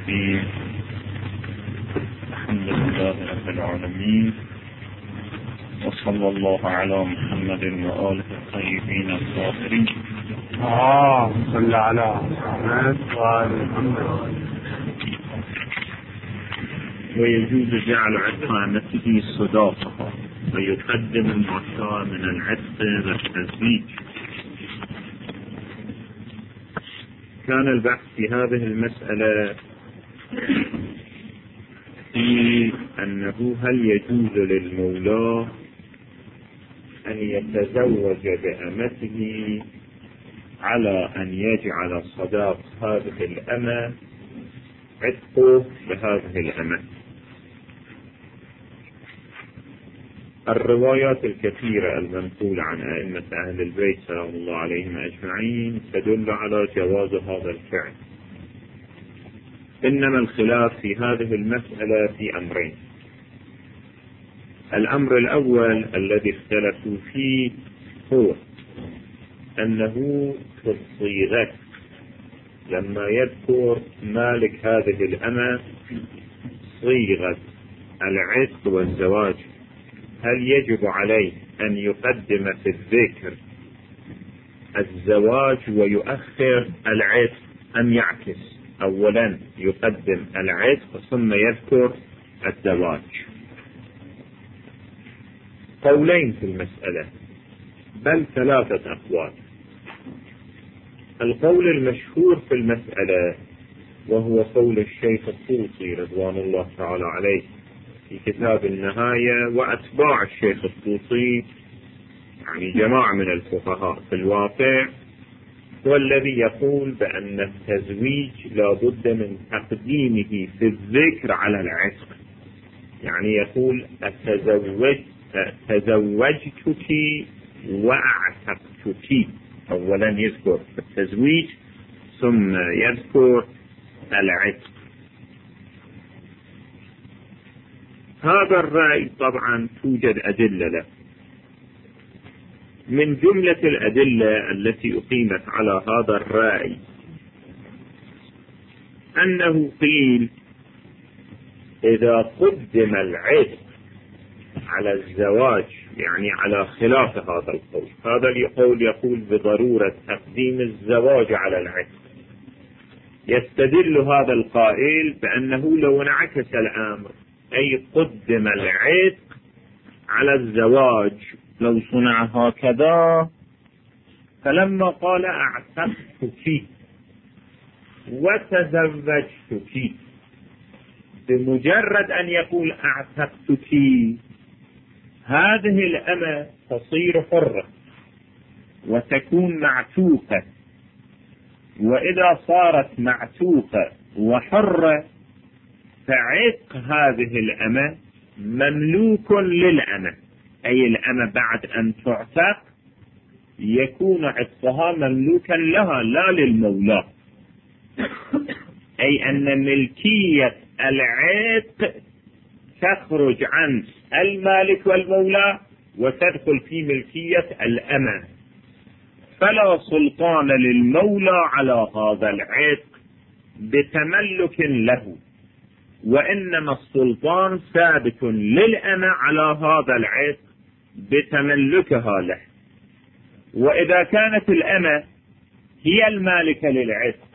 الرحيم. الحمد لله رب العالمين، وصلى الله على محمد وآله الطيبين الطاهرين. صلى على محمد وآل محمد. ويجوز جعل عتق عمته صداقة ويقدم ما شاء من العتق والتزويج. كان البحث في هذه المسألة في أنه هل يجوز للمولى أن يتزوج بأمته على أن يجعل صداق هذه الأمة عتقه لهذه الأمة. الروايات الكثيرة المنقولة عن أئمة أهل البيت سلام الله عليهم أجمعين تدل على جواز هذا الفعل، إنما الخلاف في هذه المسألة في أمرين. الأمر الأول الذي اختلفوا فيه هو أنه في الصيغة، لما يذكر مالك هذه الأمة صيغة العتق والزواج، هل يجب عليه أن يقدم في الذكر الزواج ويؤخر العتق أم يعكس؟ أولا يقدم العتق ثم يذكر الزواج. قولين في المسألة، بل ثلاثة أقوال. القول المشهور في المسألة وهو قول الشيخ الطوسي رضوان الله تعالى عليه في كتاب النهاية، وأتباع الشيخ الطوسي يعني جماعة من الفقهاء في الواقع، هو الذي يقول بأن التزويج لا بد من تقديمه في الذكر على العتق. يعني يقول تزوجتك وأعتقتك، أولا يذكر التزويج ثم يذكر العتق. هذا الرأي طبعا توجد أدلة له. من جملة الأدلة التي أقيمت على هذا الرأي أنه قيل إذا قدم العتق على الزواج، يعني على خلاف هذا القول. هذا القول يقول بضرورة تقديم الزواج على العتق. يستدل هذا القائل بأنه لو انعكس الأمر، أي قدم العتق على الزواج، لو صنع هكذا، فلما قال أعتقتك وتزوجتك، بمجرد أن يقول أعتقتك هذه الأمة تصير حرة وتكون معتوقة، وإذا صارت معتوقة وحرة فعتق هذه الأمة مملوك للأمة، أي الأمة بعد أن تعتق يكون عتقها مملوكا لها لا للمولى، أي أن ملكية العتق تخرج عن المالك والمولى وتدخل في ملكية الأمة، فلا سلطان للمولى على هذا العتق بتملك له، وإنما السلطان ثابت للأمة على هذا العتق بتملكها له. وإذا كانت الأمة هي المالكة للعتق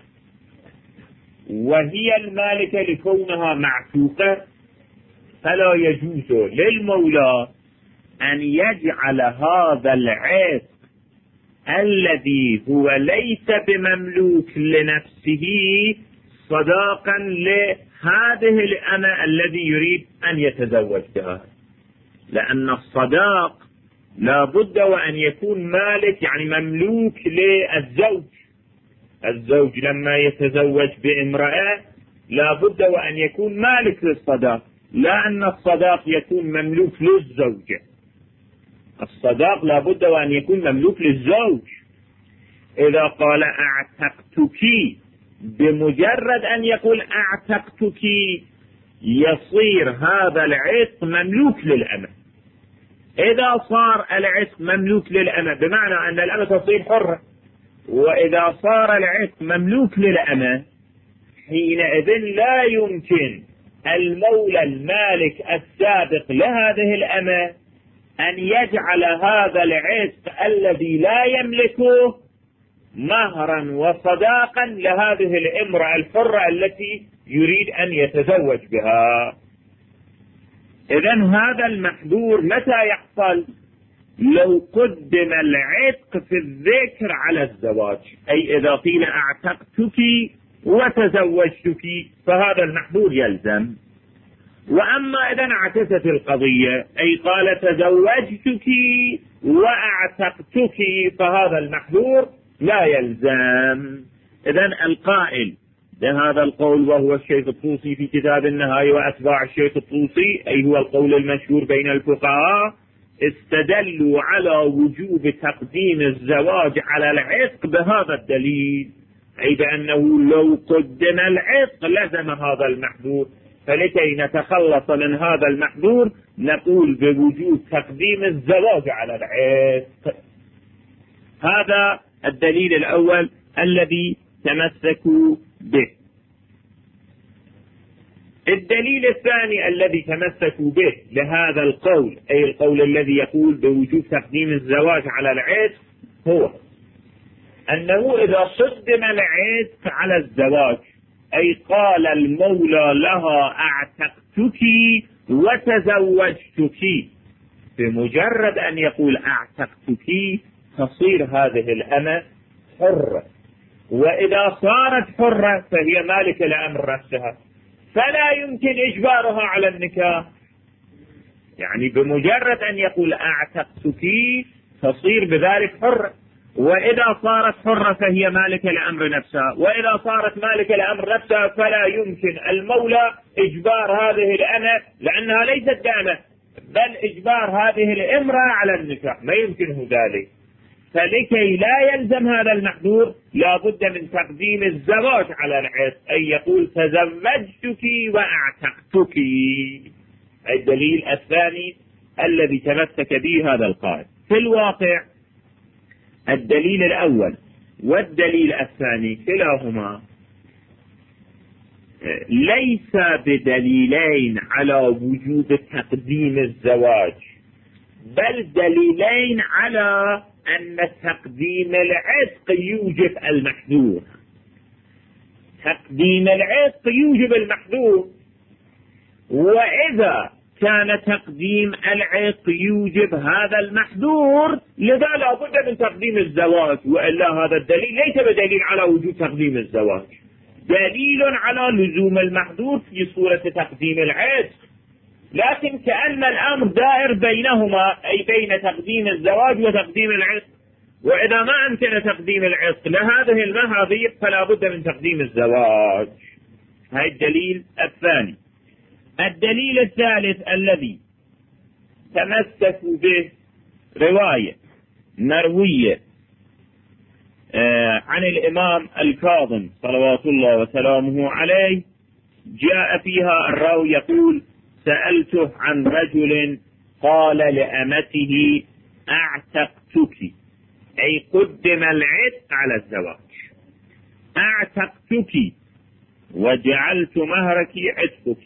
وهي المالكة لكونها معتوقة، فلا يجوز للمولى أن يجعل هذا العتق الذي هو ليس بمملوك لنفسه صداقا لهذه الأمة الذي يريد أن يتزوج بها، لأن الصداق لا بد وأن يكون مالك، يعني مملوك للزوج. الزوج لما يتزوج بامرأة لا بد وأن يكون مالك للصداق، لا أن الصداق يكون مملوك للزوجة. الصداق لا بد وأن يكون مملوك للزوج. إذا قال أعتقتك، بمجرد أن يقول أعتقتك يصير هذا العتق مملوك للأمة. إذا صار العتق مملوك للأمة بمعنى أن الأمة تصير حرة، وإذا صار العتق مملوك للأمة حينئذ لا يمكن المولى المالك السابق لهذه الأمة أن يجعل هذا العتق الذي لا يملكه مهرا وصداقا لهذه الامرأة الحرة التي يريد أن يتزوج بها. إذن هذا المحذور متى يحصل؟ لو قدم العتق في الذكر على الزواج، أي إذا قيل أعتقتك وتزوجتك فهذا المحذور يلزم. وأما إذا عكست القضية، أي قال تزوجتك وأعتقتك، فهذا المحذور لا يلزم. إذن القائل بهذا القول وهو الشيخ الطوسي في كتاب النهاية وأتباع الشيخ الطوسي، أي هو القول المشهور بين الفقهاء، استدلوا على وجوب تقديم الزواج على العتق بهذا الدليل، أي بأنه لو قدم العتق لزم هذا المحذور، فلكي نتخلص من هذا المحذور نقول بوجوب تقديم الزواج على العتق. هذا الدليل الأول الذي تمسكوا به. الدليل الثاني الذي تمسكوا به لهذا القول، أي القول الذي يقول بوجوب تقديم الزواج على العتق، هو أنه إذا قدم العتق على الزواج، أي قال المولى لها أعتقتك وتزوجتك، بمجرد أن يقول أعتقتك تصير هذه الأمة حرة، وإذا صارت حرة فهي مالكة لأمر نفسها، فلا يمكن إجبارها على النكاح. يعني بمجرد أن يقول أعتقتك تصير بذلك حرة، وإذا صارت حرة فهي مالكة لأمر نفسها، وإذا صارت مالكة لأمر نفسها فلا يمكن المولى إجبار هذه الأمة لأنها ليست دامة، بل إجبار هذه الامرأة على النكاح، ما يمكنه ذلك. فلكي لا يلزم هذا المحذور لا بد من تقديم الزواج على العتق، أي يقول تزوجتك وأعتقتك. الدليل الثاني الذي تمسك به هذا القائل. في الواقع الدليل الأول والدليل الثاني كلاهما ليس بدليلين على وجوب تقديم الزواج، بل دليلين على أن تقديم العتق يوجب المحذور. تقديم العتق يوجب المحذور، وإذا كان تقديم العتق يوجب هذا المحذور لذا لا بد من تقديم الزواج، وإلا هذا الدليل ليس بدليل على وجوب تقديم الزواج، دليل على لزوم المحذور في صورة تقديم العتق، لكن كأن الأمر دائر بينهما، أي بين تقديم الزواج وتقديم العتق، وإذا ما أمكن تقديم العتق لهذه المحاذير فلا بد من تقديم الزواج. هذا الدليل الثاني. الدليل الثالث الذي تمسكوا به رواية مروية عن الإمام الكاظم صلوات الله وسلامه عليه، جاء فيها الراوي يقول سألته عن رجل قال لأمته أعتقتك، أي قدم العتق على الزواج، أعتقتك وجعلت مهرك عتقك،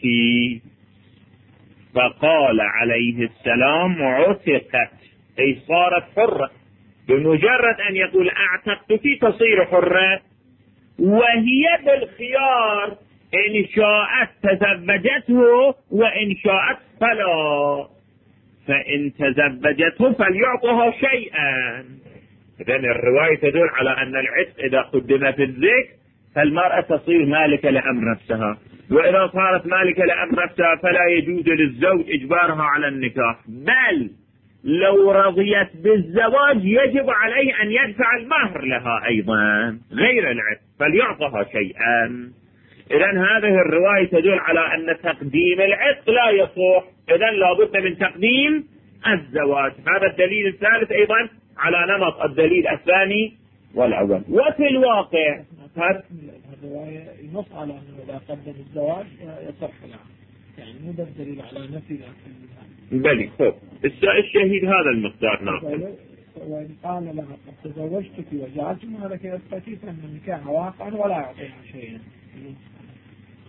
فقال عليه السلام عتقت، أي صارت حرة. بمجرد أن يقول أعتقتك تصير حرة، وهي بالخيار إن شاءت تزوجته وإن شاءت فلا، فإن تزوجته فليعطها شيئا. إذن الرواية تدل على أن العتق إذا قدم في الذكر فالمرأة تصير مالكة لأمر نفسها، وإذا صارت مالكة لأمر نفسها فلا يجوز للزوج إجبارها على النكاح، بل لو رضيت بالزواج يجب عليه أن يدفع المهر لها أيضا غير العتق فليعطها شيئا. إذن هذه الرواية تدل على أن تقديم العتق لا يصح، إذن لا بد من تقديم الزواج. هذا الدليل الثالث أيضا على نمط الدليل الثاني والأول. وفي الواقع الرواية ينص على أنه إذا قدم الزواج يصح له، يعني مو ده الدليل على نفي بلي خب الشهيد هذا المقدار. نعم. وإن قال لها قد تزوجتك وجعلت مهرك عتقتي فإن النكاح واقع ولا يعطيها شيئا.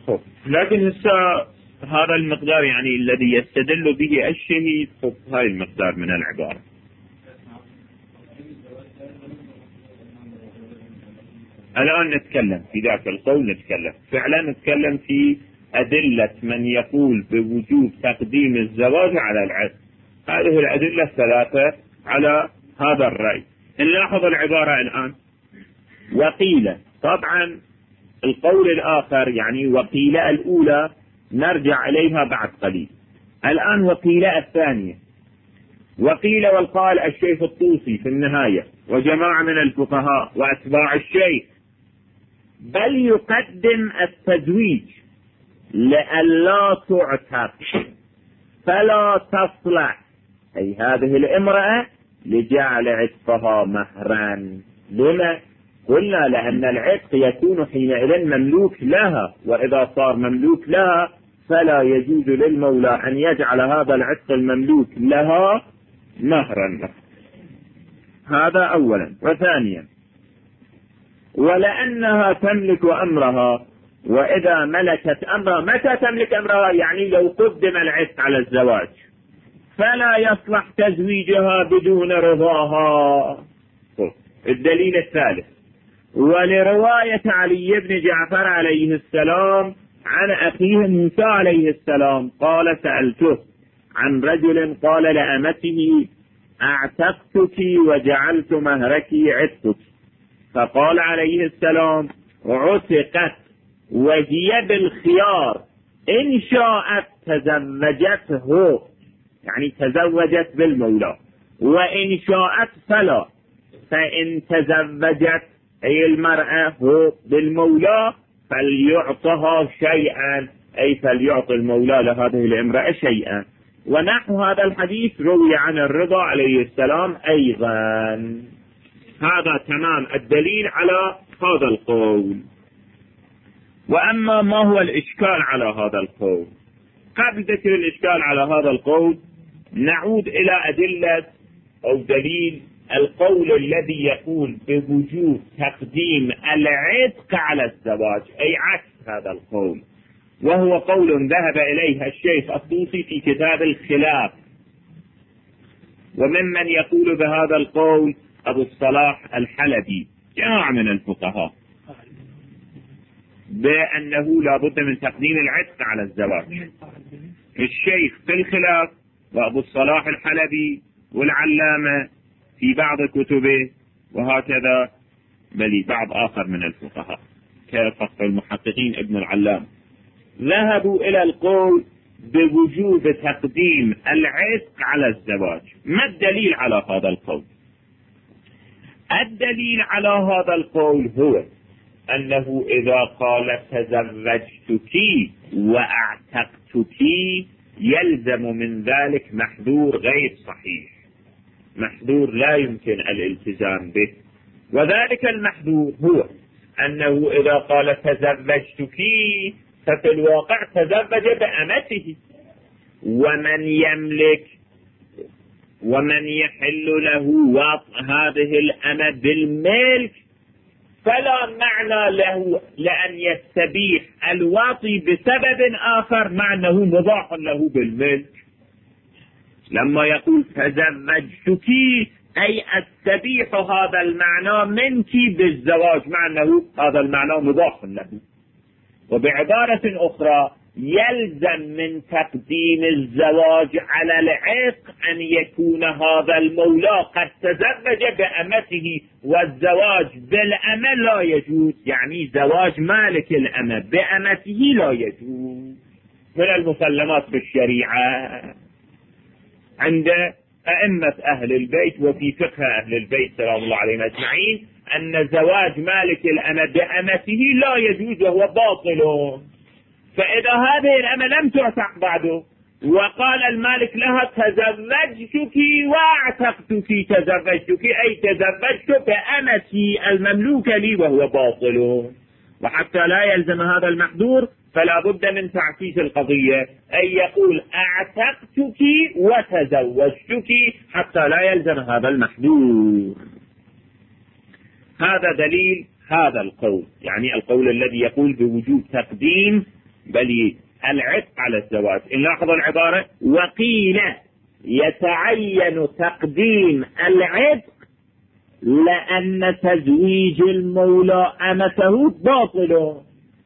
لكن هذا المقدار يعني الذي يستدل به الشهيد هاي المقدار من العبارة. الآن نتكلم في ذاك القول، فعلا نتكلم في أدلة من يقول بوجوب تقديم الزواج على العقد. هذه الأدلة الثلاثة على هذا الرأي. نلاحظ العبارة الآن. وقيل، طبعا القول الآخر يعني وقيل الأولى نرجع إليها بعد قليل. الآن وقيل الثانية. وقيل والقال الشيخ الطوسي في النهاية وجماعة من الفقهاء وأتباع الشيخ بل يقدم التزويج لئلا تعتق فلا تصلح أي هذه الامرأة لجعل عتقها مهرا. لما؟ قلنا لأن العتق يكون حينئذ مملوك لها، وإذا صار مملوك لها فلا يجوز للمولى أن يجعل هذا العتق المملوك لها مهرا. هذا أولا. وثانيا ولأنها تملك أمرها، وإذا ملكت أمرها متى تملك أمرها؟ يعني لو قدم العتق على الزواج فلا يصلح تزويجها بدون رضاها. الدليل الثالث ولرواية علي بن جعفر عليه السلام عن أخيه موسى عليه السلام قال سألته عن رجل قال لأمته أعتقتك وجعلت مهرك عتقك، فقال عليه السلام عتقت وهي بالخيار إن شاءت تزوجته، يعني تزوجت بالمولى، وإن شاءت فلا، فإن تزوجت أي المرأة هو بالمولى فليعطها شيئا، أي فليعطي المولى لهذه الامرأة شيئا. ونحو هذا الحديث روي عن الرضا عليه السلام أيضا. هذا تمام الدليل على هذا القول. وأما ما هو الإشكال على هذا القول؟ قبل ذكر الإشكال على هذا القول نعود إلى أدلة أو دليل القول الذي يقول بوجوب تقديم العتق على الزواج، أي عكس هذا القول، وهو قول ذهب إليه الشيخ الطوسي في كتاب الخلاف. وممن يقول بهذا القول أبو الصلاح الحلبي جماعة من الفقهاء بأنه لا بد من تقديم العتق على الزواج. الشيخ في الخلاف وأبو الصلاح الحلبي والعلامة في بعض كتبه، وهكذا بل بعض آخر من الفقهاء كفقه المحققين ابن العلام ذهبوا إلى القول بوجوب تقديم العتق على الزواج. ما الدليل على هذا القول؟ الدليل على هذا القول هو أنه إذا قال تزوجتك وأعتقتك يلزم من ذلك محذور غير صحيح، محذور لا يمكن الالتزام به. وذلك المحذور هو أنه إذا قال تزوجتك ففي الواقع تزوج بأمته، ومن يملك ومن يحل له وطء هذه الأمة بالملك فلا معنى له لأن يستبيح الواطي بسبب آخر مع أنه مضاح له بالملك. لما يقول تزوجتك أي استبيح هذا المعنى منك بالزواج مع أنه هذا المعنى مضاح له. وبعبارة أخرى يلزم من تقديم الزواج على العتق أن يكون هذا المولى قد تزوج بأمته، والزواج بالأمة لا يجوز، يعني زواج مالك الأمة بأمته لا يجوز. من المسلمات بالشريعة عند أئمة أهل البيت وفي فقه أهل البيت سلام الله عليهم أجمعين أن زواج مالك الأمة بأمته لا يجوز وهو باطل. فإذا هذه الأمة لم تعتق بعده وقال المالك لها تزوجتك واعتقتك، تزوجتك أي تزوجت بأمتي المملوكة لي وهو باطل. وحتى لا يلزم هذا المحذور فلا بد من تعكيس القضية، أي يقول اعتقتك وتزوجتك حتى لا يلزم هذا المحذور. هذا دليل هذا القول، يعني القول الذي يقول بوجوب تقديم بل العتق على الزواج. نلاحظ العبارة: وقيل يتعين تقديم العتق لأن تزويج المولى أمته باطل.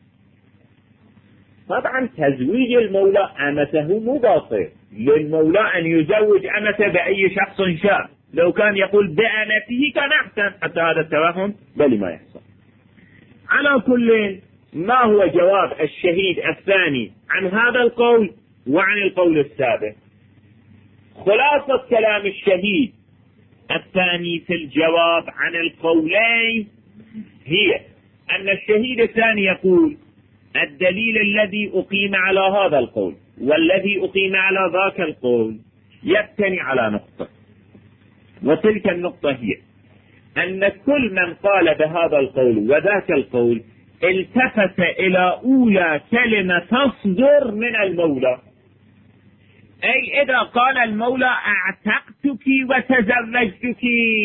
طبعا تزويج المولى أمته مو باطل، للمولى أن يزوج أمته بأي شخص شاء. لو كان يقول بأمته كان أحسن، حتى هذا التوهم بل ما يحصل. على كل، ما هو جواب الشهيد الثاني عن هذا القول وعن القول السابق؟ خلاصة كلام الشهيد الثاني في الجواب عن القولين هي أن الشهيد الثاني يقول: الدليل الذي أقيم على هذا القول والذي أقيم على ذاك القول يبتني على نقطة، وتلك النقطة هي أن كل من قال بهذا القول وذاك القول التفت إلى أولى كلمة تصدر من المولى، أي إذا قال المولى أعتقتك وتزوجتك،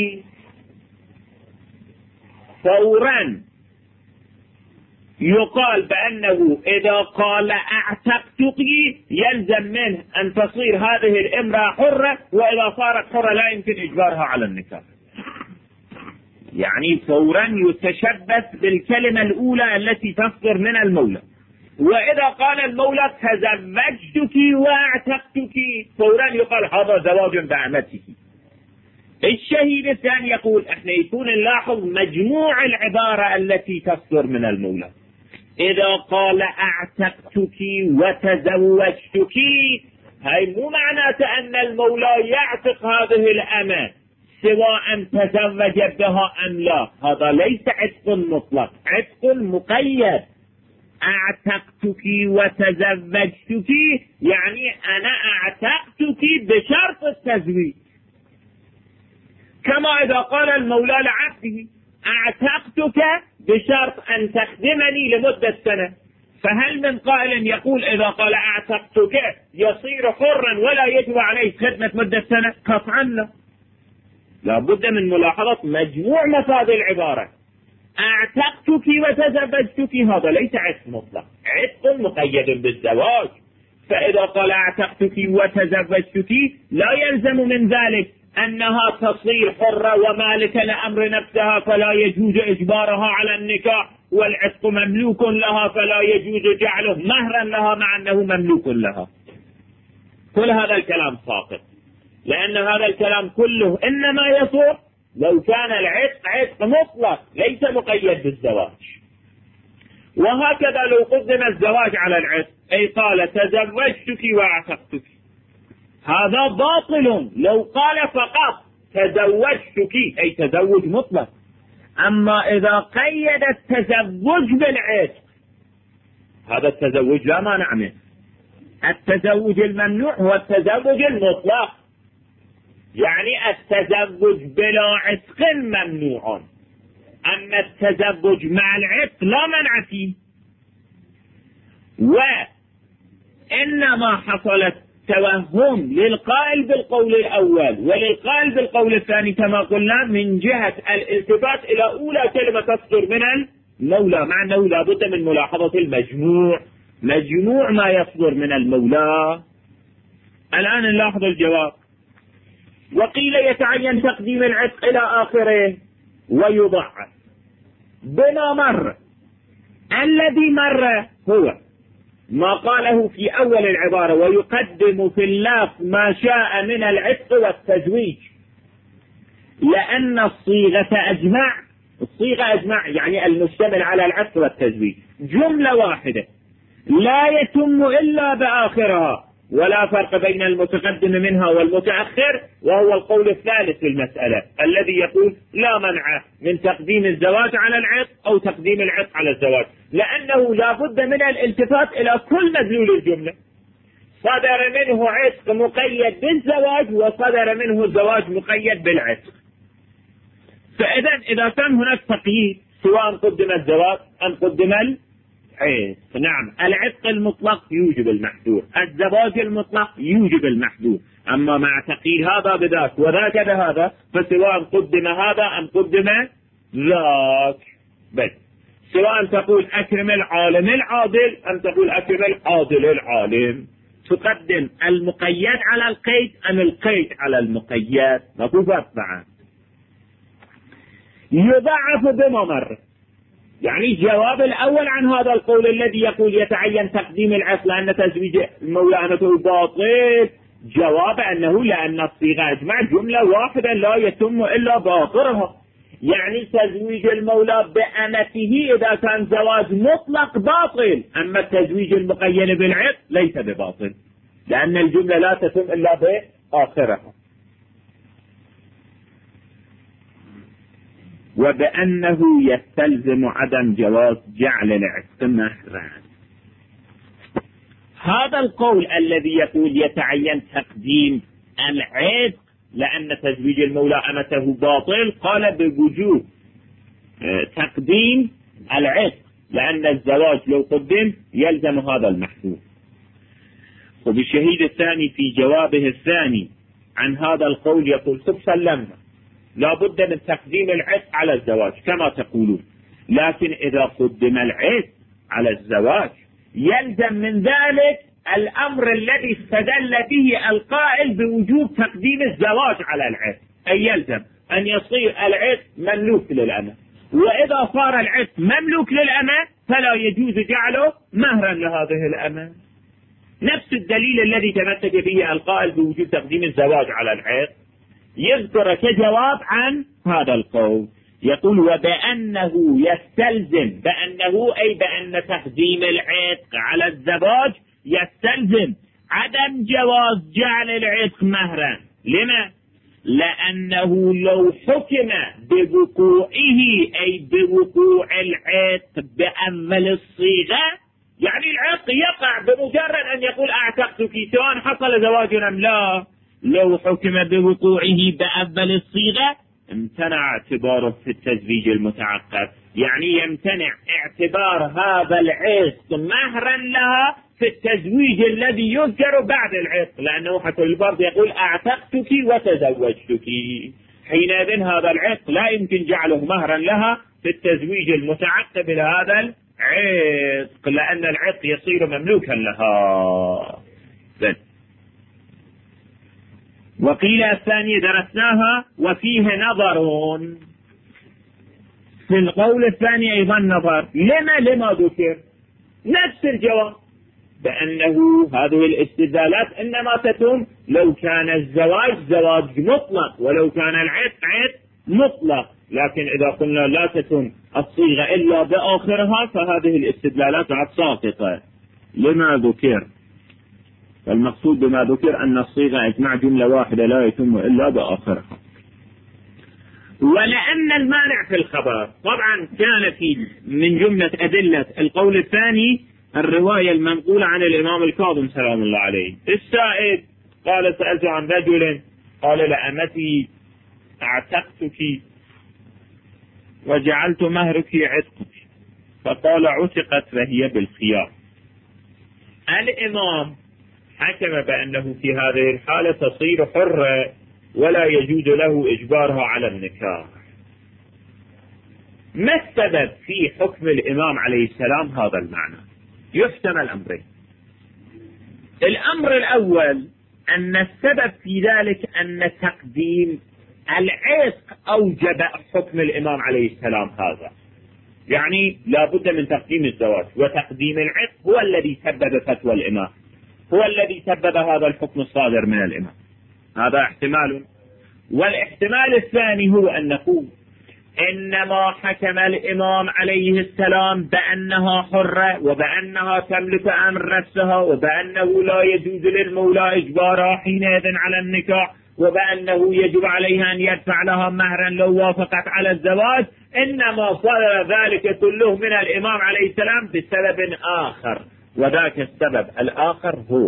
فورا يقال بأنه إذا قال أعتقتك يلزم منه أن تصير هذه الامرأة حرة، وإذا صارت حرة لا يمكن إجبارها على النكاح. يعني فورا يتشبث بالكلمة الأولى التي تصدر من المولى. وإذا قال المولى تزوجتك واعتقتك فورا يقال هذا زواج بأمته. الشهيد الثاني يقول احنا يكون نلاحظ مجموع العبارة التي تصدر من المولى. إذا قال أعتقتك وتزوجتك، هاي مو معناته أن المولى يعتق هذه الأمة سواء تزوج بها أم لا، هذا ليس عتق مطلق، عتق مقيد. أعتقتك وتزوجتك يعني أنا أعتقتك بشرط التزويج، كما إذا قال المولى لعبده أعتقتك بشرط أن تخدمني لمدة سنة، فهل من قائل يقول إذا قال أعتقتك يصير حرا ولا يجب عليه خدمة مدة سنة؟ قطعا لا. لابد من ملاحظة مجموع مفاد العبارة. أعتقتك وتزوجتك هذا ليس عتق مطلق، عتق مقيد بالزواج. فإذا قال أعتقتك وتزوجتك لا يلزم من ذلك أنها تصير حرة ومالك لأمر نفسها فلا يجوز إجبارها على النكاح، والعتق مملوك لها فلا يجوز جعله مهرا لها مع أنه مملوك لها. كل هذا الكلام ساقط، لأن هذا الكلام كله إنما يصح لو كان العتق عتق مطلق ليس مقيد بالزواج. وهكذا لو قدم الزواج على العتق، أي قال تزوجتك واعتقتك، هذا باطل لو قال فقط تزوجتك أي تزوج مطلق. أما إذا قيد التزوج بالعتق، هذا التزوج لا مانع منه. التزوج الممنوع هو التزوج المطلق، يعني التزوج بلا عتق ممنوع، أما التزوج مع العتق لا منع فيه. وإنما حصلت توهم للقائل بالقول الأول وللقائل بالقول الثاني كما قلنا من جهة الالتفات إلى أولى كلمة تصدر من المولى، مع أنه لا بد من ملاحظة المجموع، مجموع ما يصدر من المولى. الآن نلاحظ الجواب: وقيل يتعين تقديم العتق إلى آخره ويضعف بما مر. الذي مر هو ما قاله في أول العبارة: ويقدم في اللفظ ما شاء من العتق والتزويج، لأن الصيغة أجمع يعني المشتمل على العتق والتزويج جملة واحدة لا يتم إلا بآخرها، ولا فرق بين المتقدم منها والمتأخر، وهو القول الثالث في المسألة الذي يقول لا منع من تقديم الزواج على العتق أو تقديم العتق على الزواج، لأنه لا بد من الالتفات إلى كل مدلول الجملة. صدر منه عتق مقيد بالزواج وصدر منه زواج مقيد بالعتق. إذا كان هناك تقييد سواء قدم الزواج أم قدم العتق، نعم العتق المطلق يوجب المحذور، الزواج المطلق يوجب المحذور. أما مع تقييد هذا بذاك وذاك بهذا فسواء قدم هذا أم قدم ذاك. بل سواء تقول أكرم العالم العادل أم تقول أكرم العادل العالم. تقدم المقيد على القيد أم القيد على المقيد؟ ماكو فرق بعد. يضعف بممر، يعني الجواب الأول عن هذا القول الذي يقول يتعين تقديم العصر لأن تزويج المولى أمته باطل، جواب أنه لأن الصيغة أجمع جملة واحدة لا يتم إلا بآخرها. يعني تزويج المولى بأمته إذا كان زواج مطلق باطل، أما التزويج المقيد بالعصر ليس بباطل لأن الجملة لا تتم إلا بآخرها. وبأنه يستلزم عدم جواز جعل العتق مهرا. هذا القول الذي يقول يتعين تقديم العتق لأن تزويج المولى أمته باطل، قال بوجوب تقديم العتق لأن الزواج لو قدم يلزم هذا المحذور. وبالشهيد الثاني في جوابه الثاني عن هذا القول يقول سلمنا لا بد من تقديم العتق على الزواج كما تقولون، لكن إذا قدم العتق على الزواج يلزم من ذلك الأمر الذي استدل به القائل بوجوب تقديم الزواج على العتق، أي يلزم أن يصير العتق مملوك للأمة، وإذا صار العتق مملوك للأمة فلا يجوز جعله مهرا لهذه الأمة. نفس الدليل الذي تمسك به القائل بوجوب تقديم الزواج على العتق يذكر كجواب عن هذا القول. يقول وبأنه يستلزم، بأنه أي بأن تقديم العتق على الزواج يستلزم عدم جواز جعل العتق مهرا. لما؟ لأنه لو حكم بوقوعه أي بوقوع العتق بأول الصيغة، يعني العتق يقع بمجرد أن يقول أعتقتك سواء حصل زواج أم لا، لو حكم بوقوعه بأول الصيغة امتنع اعتباره في التزويج المتعقب، يعني يمتنع اعتبار هذا العتق مهرا لها في التزويج الذي يذكر بعد العتق، لأنه حتى البرد يقول أعتقتك وتزوجتك، حينئذ هذا العتق لا يمكن جعله مهرا لها في التزويج المتعقب لهذا العتق، لأن العتق يصير مملوكا لها. وقيل الثاني درسناها وفيه نظر، في القول الثاني أيضا نظر. لما ذكر نفس الجواب بأنه هذه الاستدلالات إنما تتم لو كان الزواج زواج مطلق ولو كان العتق عتق مطلق، لكن إذا قلنا لا تتم الصيغة إلا بآخرها فهذه الاستدلالات ساقطة. لما ذكر؟ فالمقصود بما ذكر أن الصيغة اجمع جملة واحدة لا يتم إلا بآخرها. ولأن المانع في الخبر طبعا كان في من جملة أدلة القول الثاني الرواية المنقولة عن الإمام الكاظم سلام الله عليه. السائد قال سألت عن رجل قال لأمتي أعتقتك وجعلت مهرك عتقك، فقال عتقت فهي بالخيار. الإمام حكم بأنه في هذه الحالة تصير حرة ولا يجوز له إجبارها على النكاح. ما السبب في حكم الإمام عليه السلام هذا المعنى؟ يحتمل أمرين. الأمر الأول أن السبب في ذلك أن تقديم العتق أوجب حكم الإمام عليه السلام هذا، يعني لا بد من تقديم الزواج، وتقديم العتق هو الذي سبب فتوى الإمام، هو الذي سبب هذا الحكم الصادر من الإمام. هذا احتمال. والاحتمال الثاني هو أن نقول إنما حكم الإمام عليه السلام بأنها حرة وبأنها تملك أمر نفسها وبأنه لا يجوز للمولى إجبارها حينئذ على النكاح وبأنه يجب عليها أن يدفع لها مهرا لو وافقت على الزواج، إنما صار ذلك كله من الإمام عليه السلام بسبب آخر، وذاك السبب الآخر هو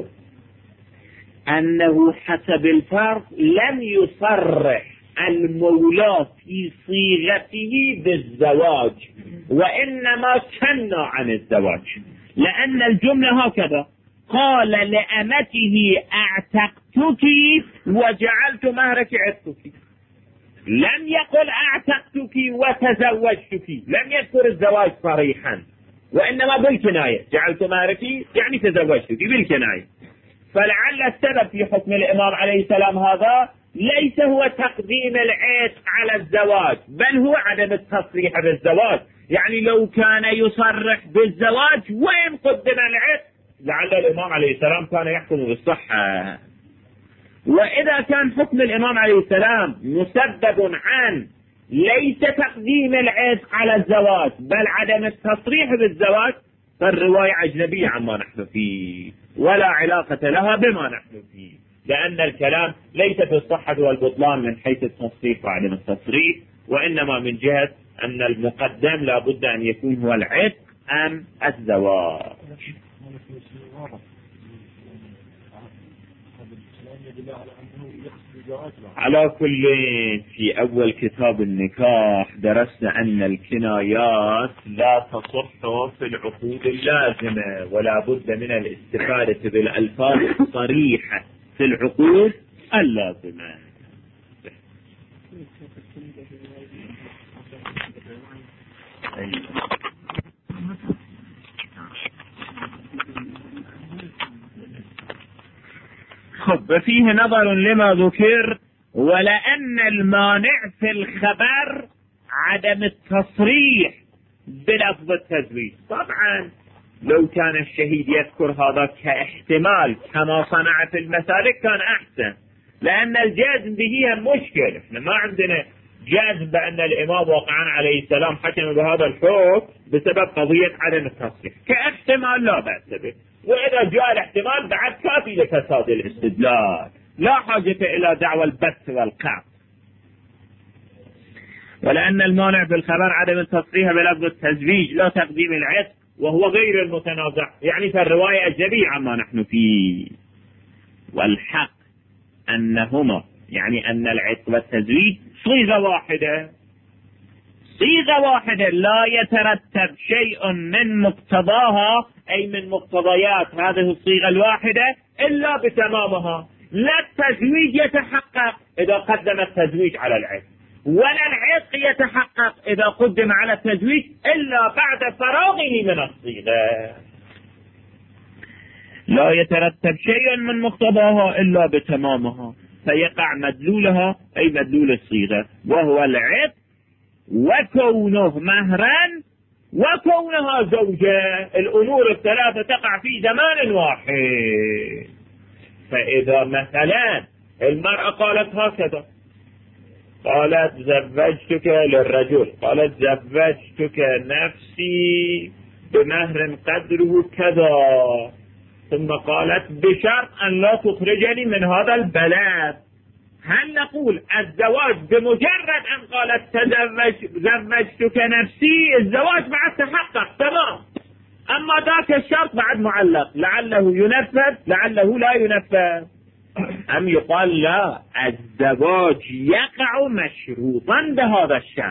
أنه حسب الفرق لم يصرح المولى في صيغته بالزواج وإنما كنا عن الزواج، لأن الجملة هكذا قال لأمته أعتقتك وجعلت مهرك عتقك، لم يقل أعتقتك وتزوجتك، لم يذكر الزواج صريحا، وإنما بالكناية، جعلت مهرتي يعني تزوجتك بالكناية. فلعل السبب في حكم الإمام عليه السلام هذا ليس هو تقديم العتق على الزواج، بل هو عدم التصريح بالزواج. يعني لو كان يصرح بالزواج وإن قدم العتق لعل الإمام عليه السلام كان يحكم بالصحة. وإذا كان حكم الإمام عليه السلام مسبب عن ليس تقديم العتق على الزواج بل عدم التصريح بالزواج، فالرواية أجنبية عما نحن فيه ولا علاقة لها بما نحن فيه، لأن الكلام ليس في الصحة والبطلان من حيث التصريح وعدم التصريح، وإنما من جهة أن المقدم لا بد أن يكون هو العتق أم الزواج. على كل، في أول كتاب النكاح درسنا أن الكنايات لا تصح في العقود اللازمة، ولا بد من الاستفادة بالألفاظ الصريحة في العقود اللازمة. خب، فيه نظر لما ذكر، ولأن المانع في الخبر عدم التصريح بلفظ التزويج. طبعا لو كان الشهيد يذكر هذا كاحتمال كما صنع في المسالك كان أحسن، لأن الجزم به مشكلة. احنا ما عندنا جزم بأن الإمام وقعا عليه السلام حكم بهذا الحكم بسبب قضية عدم التصريح، كاحتمال لا بأس به، وإذا جاء الاحتمال بعد كافي لفساد الاستدلال، لا حاجة إلى دعوى البث والقعد. ولأن المانع في الخبر عدم التصريح بلفظ التزويج لا تقديم العتق، وهو غير المتنازع، يعني فالرواية أجنبية عما نحن فيه. والحق أنهما، يعني أن العتق والتزويج صيغة واحدة، صيغة واحدة لا يترتب شيء من مقتضاها، أي من مقتضيات هذه الصيغة الواحدة إلا بتمامها. لا التزويج يتحقق إذا قدم التزويج على العتق، ولا العتق يتحقق إذا قدم على التزويج إلا بعد فراغه من الصيغة. لا يترتب شيء من مقتضاها إلا بتمامها، فيقع مدلولها أي مدلول الصيغة، وهو العتق، وكونه مهرا وكونها زوجة. الأمور الثلاثة تقع في زمان واحد. فإذا مثلا المرأة قالت هكذا، قالت زوجتك للرجل، قالت زوجتك نفسي بمهر قدره كذا، ثم قالت بشرط أن لا تخرجني من هذا البلد، هل نقول الزواج بمجرد أن قالت زوجتك نفسي الزواج بعد تحقق تمام، أما ذاك الشرط بعد معلق، لعله ينفذ لعله لا ينفذ؟ أم يقال لا، الزواج يقع مشروطا بهذا الشرط،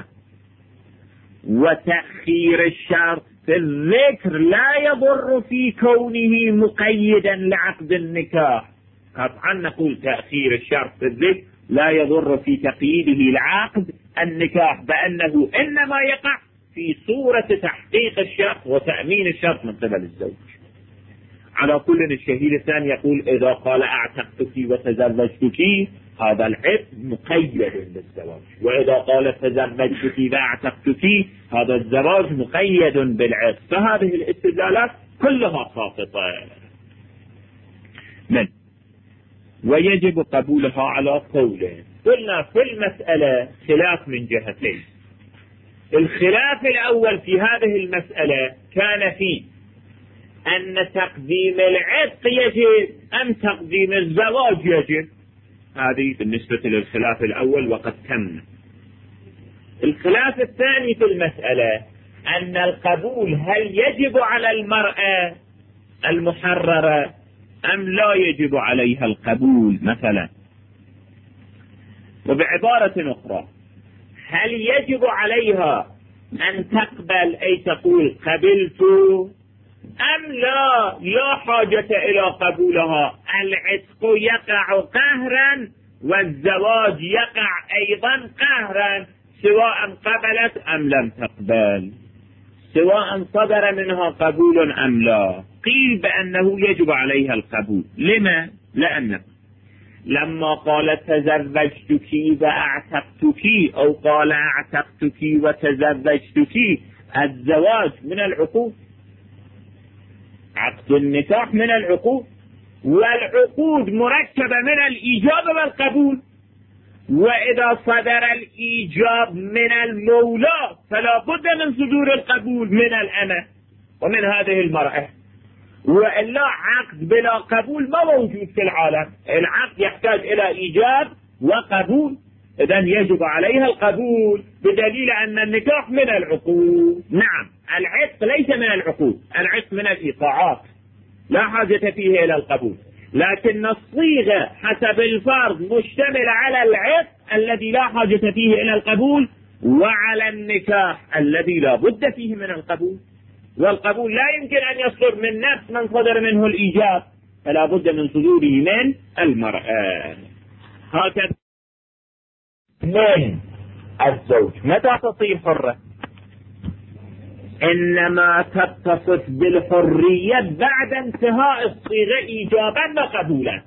وتأخير الشرط في الذكر لا يضر في كونه مقيدا لعقد النكاح. قطعا نقول تأخير الشرط في الذكر لا يضر في تقييده لعقد النكاح، بأنه إنما يقع في صورة تحقيق الشرط وتأمين الشرط من قبل الزوج. على كل، الشهيد الثاني يقول إذا قال أعتقتك وتزوجتك هذا العتق مقيد بالزواج، وإذا قال تزوجتك وأعتقتك هذا الزواج مقيد بالعتق. فهذه الاستدلالات كلها ساقطة. من ويجب قبولها على قوله. قلنا في المسألة خلاف من جهتين. الخلاف الأول في هذه المسألة كان في أن تقديم العتق يجب أم تقديم الزواج يجب. هذه بالنسبة للخلاف الأول وقد تم. الخلاف الثاني في المسألة أن القبول هل يجب على المرأة المحررة أم لا يجب عليها القبول مثلا. وبعبارة أخرى، هل يجب عليها أن تقبل أي تقول قبلت أم لا حاجة إلى قبولها، العتق يقع قهرا والزواج يقع أيضا قهرا سواء قبلت أم لم تقبل، سواء صدر منها قبول أم لا. قيل بأنه يجب عليها القبول. لما؟ لأنه لما قال تزوجتك وأعتقتك أو قال أعتقتك وتزوجتك، الزواج من العقود، عقد النكاح من العقود، والعقود مركبة من الإيجاب والقبول. وإذا صدر الإيجاب من المولى فلا بد من صدور القبول من الأمة ومن هذه المرأة، وإلا عقد بلا قبول ما موجود في العالم. العقد يحتاج إلى إيجاب وقبول، إذن يجب عليها القبول بدليل أن النكاح من العقود. نعم، العتق ليس من العقود، العتق من الإيقاعات لا حاجة فيه إلى القبول، لكن الصيغة حسب الفرض مشتمل على العتق الذي لا حاجة فيه إلى القبول، وعلى النكاح الذي لا بد فيه من القبول. والقبول لا يمكن أن يصدر من نفس من صدر منه الإيجاب، فلا بد من صدوره من المرأة. هكذا من الزوج متى تصير حرة؟ إنما تتصف بالحرية بعد انتهاء الصيغة إيجابا وقبولا.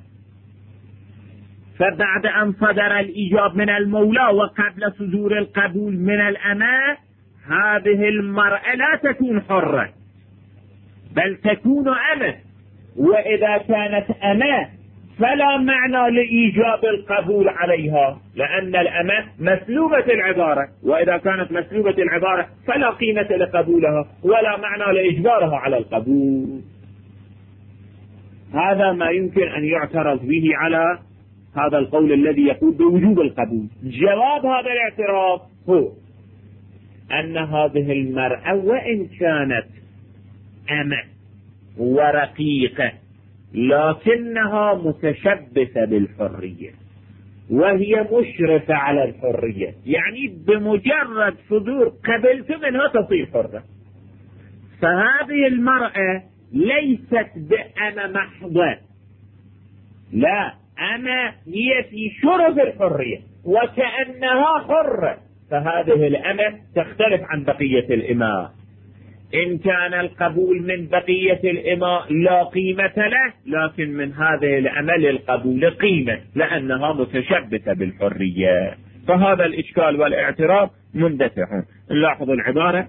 فبعد أن صدر الإيجاب من المولى وقبل صدور القبول من الأمة، هذه المرأة لا تكون حرة بل تكون أمة. وإذا كانت أمة فلا معنى لإيجاب القبول عليها، لأن الأمة مسلوبة العبارة، وإذا كانت مسلوبة العبارة فلا قيمة لقبولها ولا معنى لإجبارها على القبول. هذا ما يمكن أن يعترض به على هذا القول الذي يقول بوجوب القبول. جواب هذا الاعتراض هو أن هذه المرأة وإن كانت أمة ورقيقة لكنها متشبثة بالحرية وهي مشرفة على الحرية، يعني بمجرد صدور قبلت منها تصير حرة. فهذه المرأة ليست بأمة محضة، لا، أمة هي في شرف الحرية وكأنها حرة. فهذه الأمة تختلف عن بقية الإماء. إن كان القبول من بقية الإماء لا قيمة له، لكن من هذه الأمة للقبول قيمة لأنها متشبثة بالحرية. فهذا الإشكال والاعتراض مندفع. نلاحظ العبارة: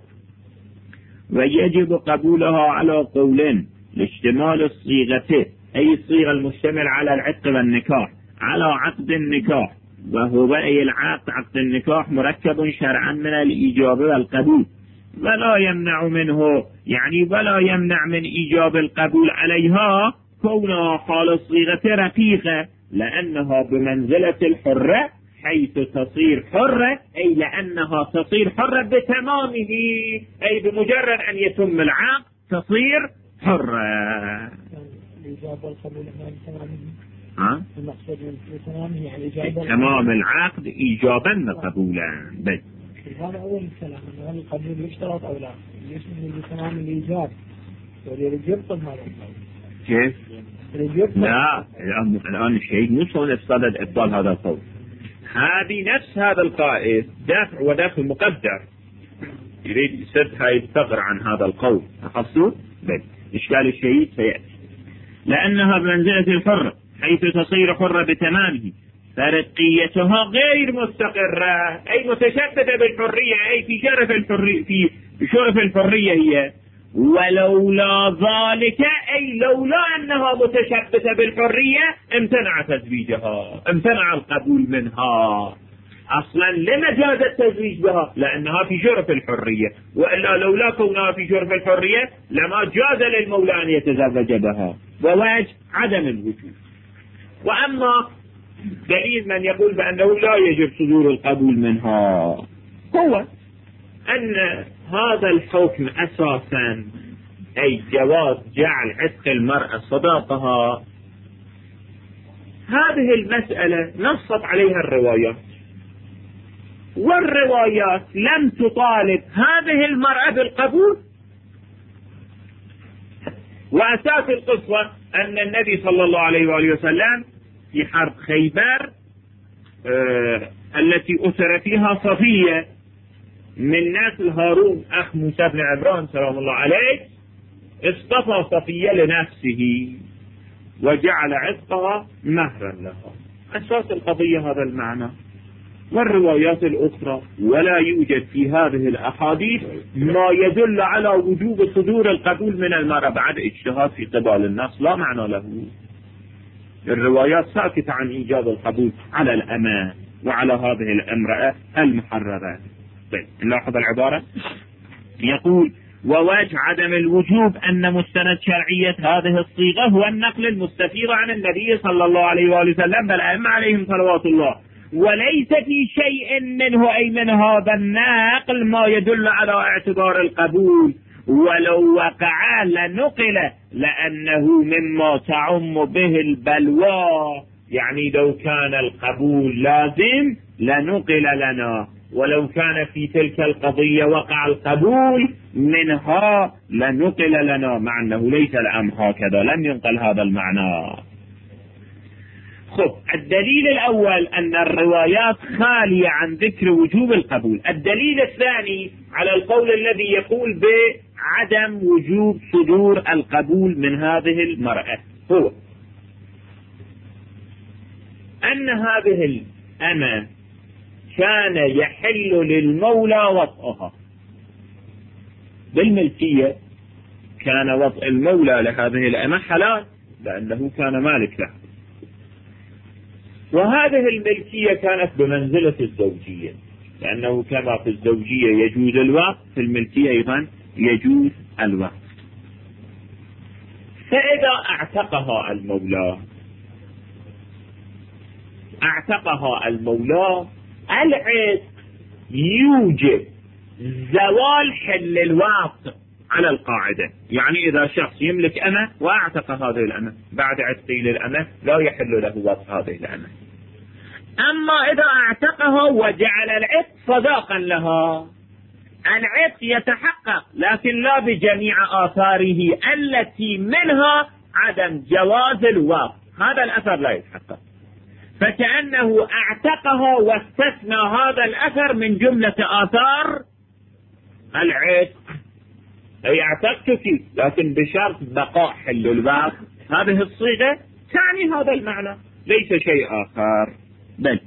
ويجب قبولها على قولين لاشتمال الصيغة، أي الصيغة المشتمل على العتق والنكاح، على عقد النكاح، وهو أي العقد عقد النكاح مركب شرعا من الإيجاب والقبول، ولا يمنع منه، يعني ولا يمنع من إيجاب القبول عليها كونها حال الصيغة رقيقة، لأنها بمنزلة الحرة حيث تصير حرة، أي لأنها تصير حرة بتمامه، أي بمجرد أن يتم العقد تصير حرة. الإجابة والقبول المقصود بتمامه تمام العقد إيجابا وقبولا. بس هذا أول الكلام، هل القبول يشترط أو لا؟ يشمل بتمام الإيجاب وليرد يبطل هذا القول. كيف؟ لا، الآن الشيء مش هو نفس صدد إبطال هذا القول. هذه نفس هذا القائد دافع ودافع مقدر يريد يسد هاي الثغر عن هذا القول. أخذتوا؟ بس إشكال الشيء سيأتي. لأنها بمنزلة الحرة حيث تصير حرة بتمامه، فرقيتها غير مستقرة، أي متشددة بالحرية، أي في شرف الحرية هي. ولولا ذلك، أي لولا أنها متشبثة بالحرية امتنع تزويجها، امتنع القبول منها. أصلا لما جاز التزويج بها؟ لأنها في شرف الحرية، وإلا لولا كونها في شرف الحرية لما جاز للمولى أن يتزوج بها، ووجه عدم الوجود. وأما دليل من يقول بأنه لا يجب صدور القبول منها هو أن هذا الحكم أساسا، أي جواز جعل عتق المرأة صداقها، هذه المسألة نصت عليها الروايات، والروايات لم تطالب هذه المرأة بالقبول. وأساس القصة أن النبي صلى الله عليه وآله وسلم في حرب خيبر التي أسر فيها صفية من نسل هارون أخ موسى بن عمران سلام الله عليه، اصطفى صفية لنفسه وجعل عتقها مهرا لها. أساس القضية هذا المعنى. والروايات الأخرى ولا يوجد في هذه الأحاديث ما يدل على وجوب صدور القبول من المرأة بعد اجتهاد في قبال الناس، لا معنى له. الروايات ساكتة عن إيجاب القبول على الأمان وعلى هذه الامرأة المحررة. طيب نلاحظ العبارة. يقول: ووجه عدم الوجوب أن مستند شرعية هذه الصيغة هو النقل المستفيض عن النبي صلى الله عليه وآله وسلم بالأئمة عليهم صلوات الله، وليس في شيء منه أي من هذا النقل ما يدل على اعتبار القبول، ولو وقع لنقل لأنه مما تعم به البلوى. يعني لو كان القبول لازم لنقل لنا، ولو كان في تلك القضية وقع القبول منها لنقل لنا، مع أنه ليس الأمر هكذا، لم ينقل هذا المعنى. خب، الدليل الأول أن الروايات خالية عن ذكر وجوب القبول. الدليل الثاني على القول الذي يقول بعدم وجوب صدور القبول من هذه المرأة هو أن هذه الأمة كان يحل للمولى وطئها بالملكية. كان وطئ المولى لهذه الأمة حلال لأنه كان مالك له، وهذه الملكية كانت بمنزلة الزوجية، لأنه كما في الزوجية يجوز الوقت في الملكية أيضا يجوز الوقت. فإذا اعتقها المولى العتق يوجب زوال حل الوقت على القاعدة. يعني إذا شخص يملك أمة واعتق هذه الأمة بعد عتقه للأمة لا يحل له وطء هذه الأمة. أما إذا اعتقها وجعل العتق صداقا لها، العتق يتحقق لكن لا بجميع آثاره التي منها عدم جواز الوقت، هذا الأثر لا يتحقق. فكأنه اعتقها واستثنى هذا الأثر من جملة آثار العتق، أي اعتقتك لكن بشرط بقاء حل الوقت. هذه الصيغة تعني هذا المعنى، ليس شيء آخر. بل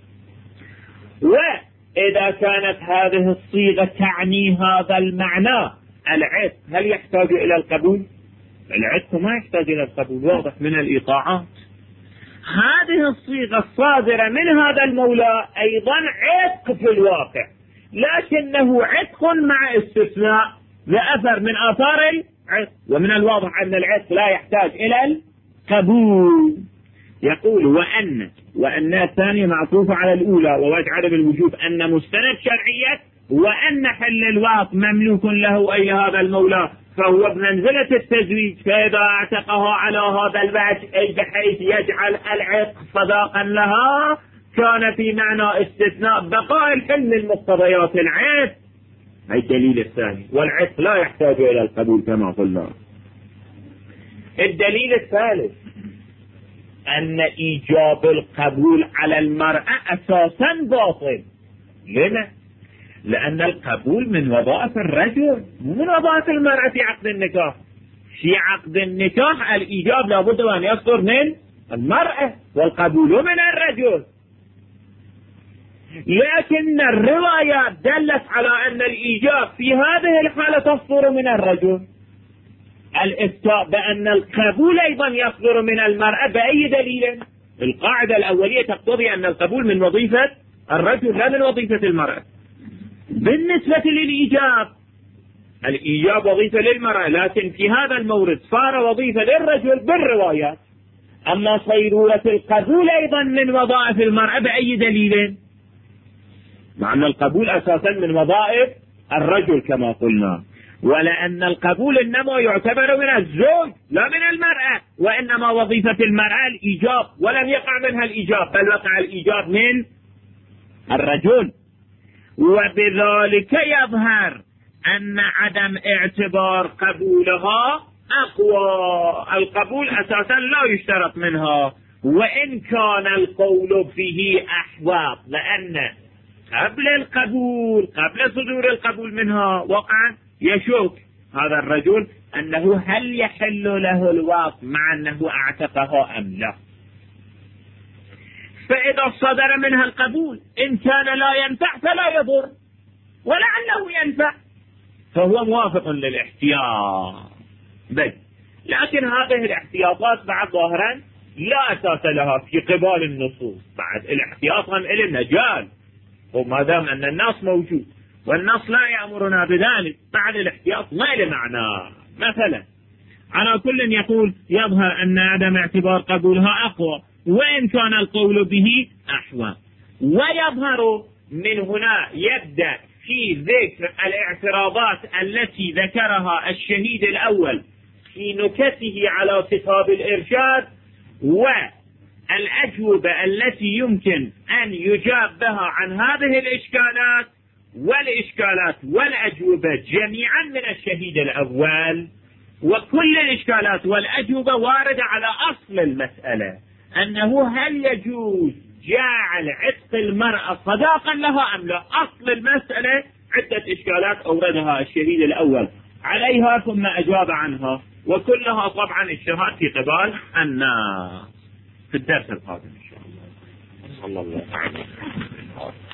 وإذا كانت هذه الصيغة تعني هذا المعنى العتق، هل يحتاج إلى القبول؟ العتق ما يحتاج إلى القبول، واضح من الإيقاعات. هذه الصيغة الصادرة من هذا المولى أيضا عتق في الواقع، لكنه عتق مع استثناء لأثر من آثار العتق، ومن الواضح أن العتق لا يحتاج إلى القبول. يقول وأن الثانية معطوفة على الأولى، ووجه عدم الوجوب أن مستند شرعية وأن حل الوقت مملوك له أي هذا المولى، فهو بمنزلة التزويج. فإذا اعتقها على هذا الوجه أي بحيث يجعل العتق صداقا لها، كان في معنى استثناء بقاء الحل من مقتضيات العتق. هي الدليل الثاني، والعتق لا يحتاج إلى القبول كما قلنا. الدليل الثالث أن إيجاب القبول على المرأة أساسا باطل. لما؟ لأن القبول من وظائف الرجل من وظائف المرأة في عقد النكاح. في عقد النكاح الإيجاب لابد أن يصدر من المرأة والقبول من الرجل، لكن الروايات دلت على أن الإيجاب في هذه الحالة تصدر من الرجل. الإفتاء بأن القبول أيضا يصدر من المرأة بأي دليل؟ القاعدة الأولية تقتضي أن القبول من وظيفة الرجل لا من وظيفة المرأة. بالنسبة للإيجاب، الإيجاب وظيفة للمرأة، لكن في هذا المورد صار وظيفة للرجل بالروايات. أما صيرورة القبول أيضا من وظائف المرأة بأي دليل؟ مع أن القبول أساسا من وظائف الرجل كما قلنا، ولأن القبول إنما يعتبر من الزوج لا من المرأة، وإنما وظيفة المرأة الإيجاب، ولم يقع منها الإيجاب بل وقع الإيجاب من الرجل. وبذلك يظهر أن عدم اعتبار قبولها أقوى. القبول أساسا لا يشترط منها، وإن كان القول به أحوط، لأن قبل صدور القبول منها وقعا يشك هذا الرجل أنه هل يحل له الوطء مع أنه اعتقها أم لا. فإذا صدر منها القبول إن كان لا ينفع فلا يضر، ولعله ينفع فهو موافق للاحتياط. بل لكن هذه الاحتياطات بعد ظاهرا لا أساس لها في قبال النصوص. بعد الاحتياط هم إلى مجال، وما دام أن النص موجود والنص لا يأمرنا بذلك بعد الاحتياط ما له معنى. مثلا على كل يقول يظهر أن عدم اعتبار قبولها أقوى وإن كان القول به أحوى. ويظهر من هنا يبدأ في ذكر الاعتراضات التي ذكرها الشهيد الأول في نكته على كتاب الإرشاد، والأجوبة التي يمكن أن يجاب بها عن هذه الإشكالات والأجوبة جميعا من الشهيد الأول. وكل الإشكالات والأجوبة واردة على أصل المسألة، أنه هل يجوز جعل عتق المرأة صداقا لها أم لا. أصل المسألة عدة إشكالات أوردها الشهيد الأول عليها ثم أجاب عنها، وكلها طبعا اجتهاد في قبال الناس. في الدرس القادم إن شاء الله. صلى الله عليه وسلم.